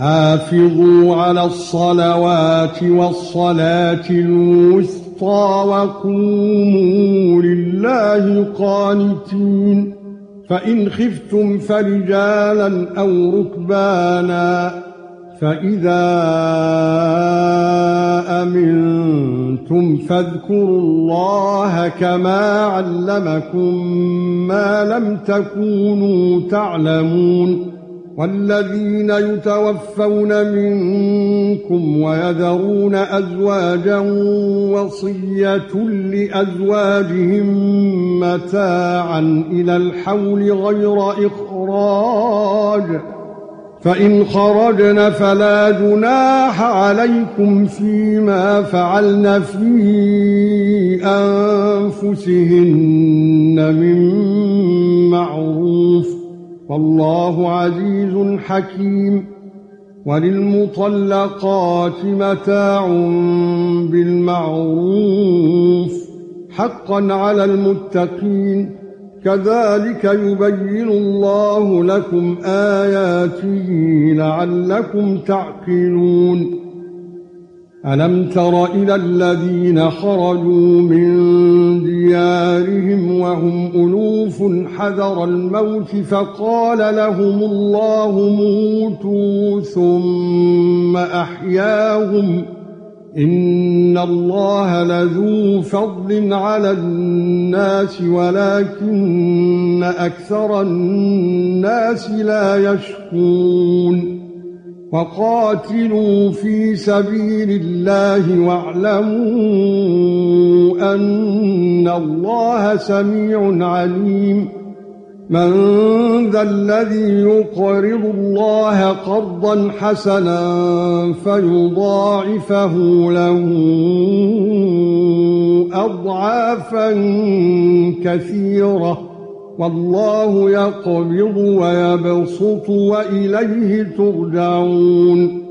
حافظوا على الصلوات والصلاة الوسطى وقوموا لله قانتين فإن خفتم فرجالا أو ركبانا فإذا أمنتم فاذكروا الله كما علمكم ما لم تكونوا تعلمون والذين يتوفون منكم ويذرون أزواجا وصية لأزواجهم متاعا إلى الحول غير إخراج فإن خرجن فلا جناح عليكم فيما فعلن في أنفسهن من معروف والله عزيز حكيم وللمطلقات متاع بالمعروف حقا على المتقين كذلك يبين الله لكم آياته لعلكم تعقلون ألم تر إلى الذين خرجوا من ديارهم وهم ألوف حذر الموت فقال لهم الله موتوا ثم أحياهم إن الله لذو فضل على الناس ولكن أكثر الناس لا يشكرون وقاتلوا في سبيل الله واعلموا أن الله سميع عليم من ذا الذي يقرض الله قرضا حسنا فيضاعفه له أضعافا كثيرة والله يقبض ويبسط وإليه ترجعون